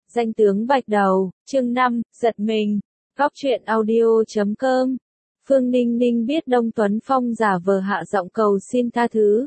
Danh tướng Bạch Đầu, chương 5, giật mình. Góc truyện audio.com. Phương Ninh Ninh biết Đông Tuấn Phong giả vờ hạ giọng cầu xin tha thứ.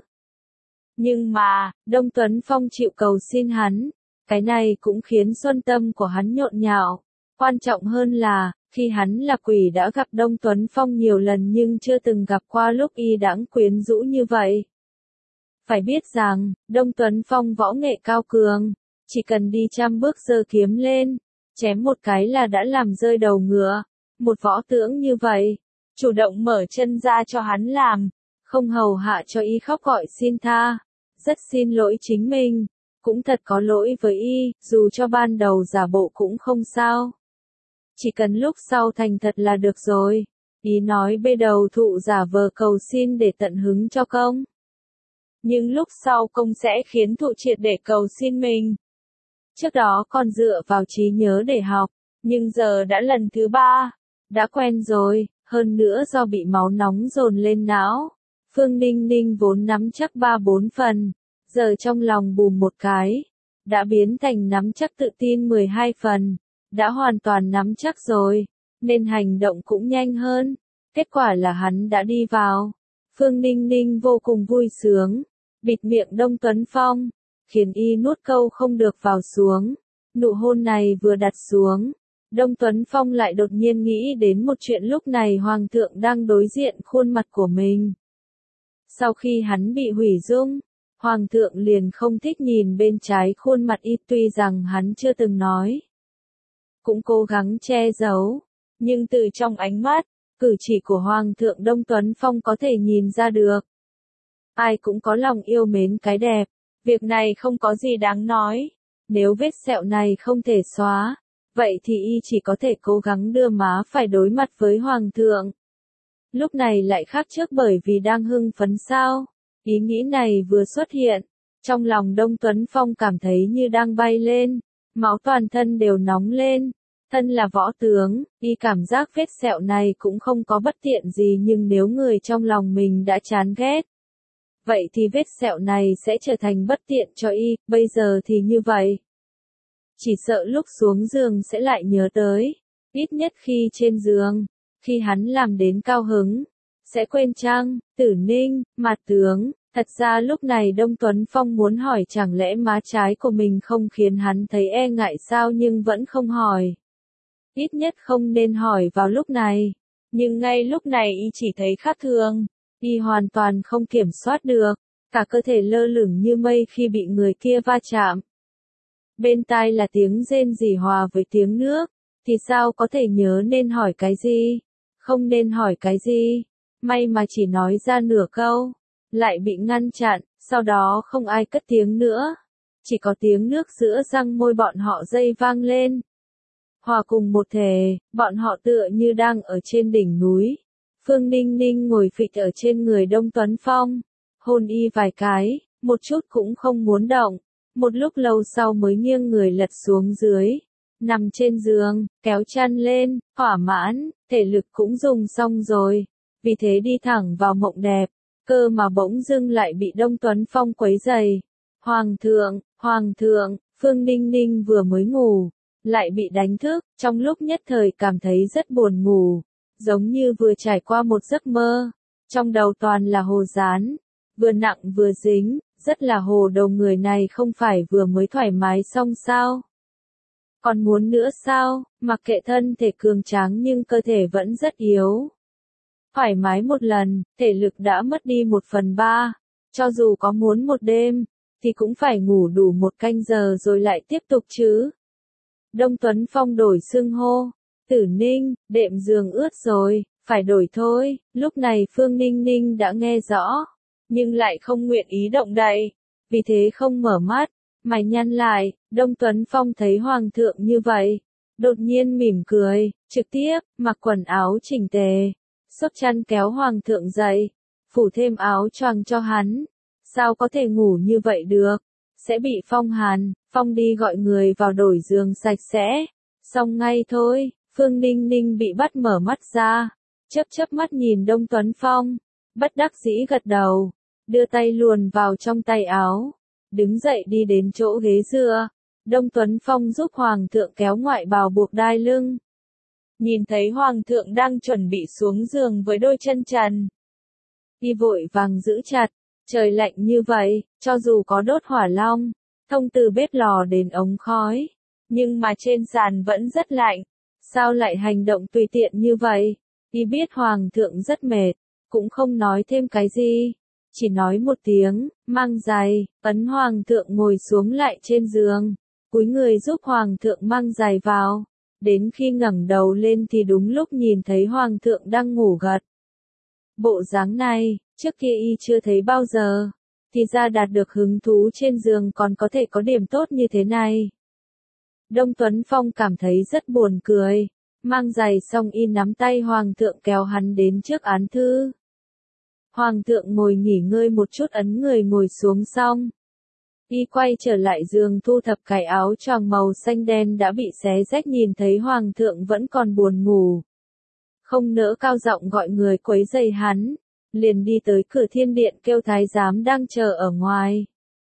Nhưng mà, Đông Tuấn Phong chịu cầu xin hắn. Cái này cũng khiến xuân tâm của hắn nhộn nhạo. Quan trọng hơn là, khi hắn là quỷ đã gặp Đông Tuấn Phong nhiều lần nhưng chưa từng gặp qua lúc y đãng quyến rũ như vậy. Phải biết rằng, Đông Tuấn Phong võ nghệ cao cường. Chỉ cần đi 100 bước giơ kiếm lên, chém một cái là đã làm rơi đầu ngựa. Một võ tướng như vậy, chủ động mở chân ra cho hắn làm, không hầu hạ cho y khóc gọi xin tha. Rất xin lỗi chính mình, cũng thật có lỗi với y, dù cho ban đầu giả bộ cũng không sao. Chỉ cần lúc sau thành thật là được rồi. Ý nói bê đầu thụ giả vờ cầu xin để tận hứng cho công. Nhưng lúc sau công sẽ khiến thụ triệt để cầu xin mình. Trước đó còn dựa vào trí nhớ để học, nhưng giờ đã lần thứ 3, đã quen rồi, hơn nữa do bị máu nóng dồn lên não. Phương Ninh Ninh vốn nắm chắc 3-4 phần, giờ trong lòng bùm một cái, đã biến thành nắm chắc tự tin 12 phần, đã hoàn toàn nắm chắc rồi, nên hành động cũng nhanh hơn. Kết quả là hắn đã đi vào. Phương Ninh Ninh vô cùng vui sướng, bịt miệng Đông Tuấn Phong, khiến y nuốt câu không được vào xuống. Nụ hôn này vừa đặt xuống, Đông Tuấn Phong lại đột nhiên nghĩ đến một chuyện lúc này Hoàng thượng đang đối diện khuôn mặt của mình. Sau khi hắn bị hủy dung, Hoàng thượng liền không thích nhìn bên trái khuôn mặt y, tuy rằng hắn chưa từng nói. Cũng cố gắng che giấu, nhưng từ trong ánh mắt, cử chỉ của Hoàng thượng Đông Tuấn Phong có thể nhìn ra được. Ai cũng có lòng yêu mến cái đẹp, việc này không có gì đáng nói. Nếu vết sẹo này không thể xóa, vậy thì y chỉ có thể cố gắng đưa má phải đối mặt với Hoàng thượng. Lúc này lại khác trước bởi vì đang hưng phấn sao. Ý nghĩ này vừa xuất hiện, trong lòng Đông Tuấn Phong cảm thấy như đang bay lên, máu toàn thân đều nóng lên. Thân là võ tướng, y cảm giác vết sẹo này cũng không có bất tiện gì, nhưng nếu người trong lòng mình đã chán ghét, vậy thì vết sẹo này sẽ trở thành bất tiện cho y. Bây giờ thì như vậy. Chỉ sợ lúc xuống giường sẽ lại nhớ tới. Ít nhất khi trên giường, khi hắn làm đến cao hứng, sẽ quên chăng. Tử Ninh, Mạt tướng. Thật ra lúc này Đông Tuấn Phong muốn hỏi chẳng lẽ má trái của mình không khiến hắn thấy e ngại sao, nhưng vẫn không hỏi. Ít nhất không nên hỏi vào lúc này. Nhưng ngay lúc này y chỉ thấy khác thường. Y hoàn toàn không kiểm soát được, cả cơ thể lơ lửng như mây khi bị người kia va chạm. Bên tai là tiếng rên rỉ hòa với tiếng nước, thì sao có thể nhớ nên hỏi cái gì, không nên hỏi cái gì. May mà chỉ nói ra nửa câu, lại bị ngăn chặn, sau đó không ai cất tiếng nữa. Chỉ có tiếng nước giữa răng môi bọn họ dây vang lên. Hòa cùng một thể, bọn họ tựa như đang ở trên đỉnh núi. Phương Ninh Ninh ngồi phịch ở trên người Đông Tuấn Phong, hôn y vài cái, một chút cũng không muốn động. Một lúc lâu sau mới nghiêng người lật xuống dưới, nằm trên giường, kéo chăn lên, thỏa mãn, thể lực cũng dùng xong rồi, vì thế đi thẳng vào mộng đẹp. Cơ mà bỗng dưng lại bị Đông Tuấn Phong quấy rầy. Hoàng thượng, Phương Ninh Ninh vừa mới ngủ, lại bị đánh thức, trong lúc nhất thời cảm thấy rất buồn ngủ. Giống như vừa trải qua một giấc mơ, trong đầu toàn là hồ dán, vừa nặng vừa dính, rất là hồ đầu. Người này không phải vừa mới thoải mái xong sao? Còn muốn nữa sao? Mặc kệ thân thể cường tráng nhưng cơ thể vẫn rất yếu. Thoải mái một lần, thể lực đã mất đi 1/3, cho dù có muốn một đêm, thì cũng phải ngủ đủ 1 canh giờ rồi lại tiếp tục chứ. Đông Tuấn Phong đổi xưng hô. Tử Ninh, đệm giường ướt rồi, phải đổi thôi. Lúc này Phương Ninh Ninh đã nghe rõ, nhưng lại không nguyện ý động đậy, vì thế không mở mắt, mày nhăn lại. Đông Tuấn Phong thấy Hoàng thượng như vậy, đột nhiên mỉm cười, trực tiếp, mặc quần áo chỉnh tề, xốc chăn kéo Hoàng thượng dậy, phủ thêm áo choàng cho hắn. Sao có thể ngủ như vậy được, sẽ bị phong hàn. Phong đi gọi người vào đổi giường sạch sẽ, xong ngay thôi. Phương Ninh Ninh bị bắt mở mắt ra, chớp mắt nhìn Đông Tuấn Phong, bất đắc dĩ gật đầu, đưa tay luồn vào trong tay áo, đứng dậy đi đến chỗ ghế dựa, Đông Tuấn Phong giúp Hoàng thượng kéo ngoại bào buộc đai lưng. Nhìn thấy Hoàng thượng đang chuẩn bị xuống giường với đôi chân trần. Y vội vàng giữ chặt, trời lạnh như vậy, cho dù có đốt hỏa long, thông từ bếp lò đến ống khói, nhưng mà trên sàn vẫn rất lạnh. Sao lại hành động tùy tiện như vậy? Y biết Hoàng thượng rất mệt, cũng không nói thêm cái gì. Chỉ nói một tiếng, mang giày, ấn Hoàng thượng ngồi xuống lại trên giường, cúi người giúp Hoàng thượng mang giày vào. Đến khi ngẩng đầu lên thì đúng lúc nhìn thấy Hoàng thượng đang ngủ gật. Bộ dáng này, trước kia y chưa thấy bao giờ, thì ra đạt được hứng thú trên giường còn có thể có điểm tốt như thế này. Đông Tuấn Phong cảm thấy rất buồn cười, mang giày xong y nắm tay Hoàng thượng kéo hắn đến trước án thư. Hoàng thượng ngồi nghỉ ngơi một chút ấn người ngồi xuống xong. Y quay trở lại giường thu thập cái áo choàng màu xanh đen đã bị xé rách nhìn thấy Hoàng thượng vẫn còn buồn ngủ. Không nỡ cao giọng gọi người quấy rầy hắn, liền đi tới cửa thiên điện kêu thái giám đang chờ ở ngoài.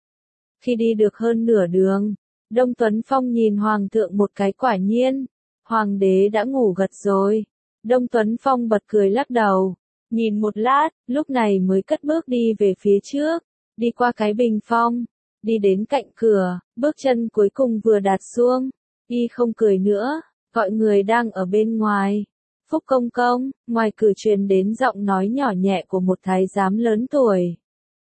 Khi đi được hơn nửa đường, Đông Tuấn Phong nhìn Hoàng thượng một cái quả nhiên, Hoàng đế đã ngủ gật rồi. Đông Tuấn Phong bật cười lắc đầu, nhìn một lát, lúc này mới cất bước đi về phía trước, đi qua cái bình phong, đi đến cạnh cửa, bước chân cuối cùng vừa đặt xuống, y không cười nữa, gọi người đang ở bên ngoài. Phúc công công, ngoài cửa truyền đến giọng nói nhỏ nhẹ của một thái giám lớn tuổi.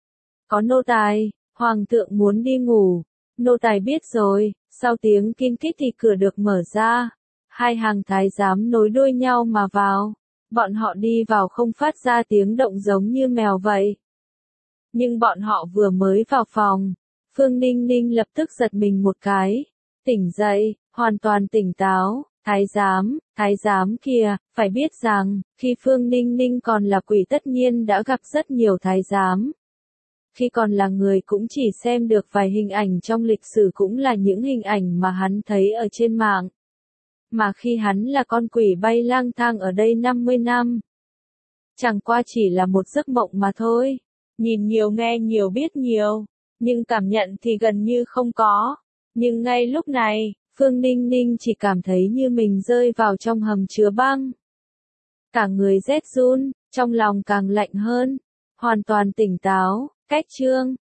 Có nô tài, Hoàng thượng muốn đi ngủ. Nô tài biết rồi. Sau tiếng kinh kít thì cửa được mở ra. Hai hàng thái giám nối đuôi nhau mà vào. Bọn họ đi vào không phát ra tiếng động giống như mèo vậy. Nhưng bọn họ vừa mới vào phòng, Phương Ninh Ninh lập tức giật mình một cái. Tỉnh dậy, hoàn toàn tỉnh táo. Thái giám kìa, phải biết rằng, khi Phương Ninh Ninh còn là quỷ tất nhiên đã gặp rất nhiều thái giám. Khi còn là người cũng chỉ xem được vài hình ảnh trong lịch sử cũng là những hình ảnh mà hắn thấy ở trên mạng. Mà khi hắn là con quỷ bay lang thang ở đây 50 năm. Chẳng qua chỉ là một giấc mộng mà thôi. Nhìn nhiều nghe nhiều biết nhiều, nhưng cảm nhận thì gần như không có. Nhưng ngay lúc này, Phương Ninh Ninh chỉ cảm thấy như mình rơi vào trong hầm chứa băng. Cả người rét run, trong lòng càng lạnh hơn, hoàn toàn tỉnh táo, cách chương.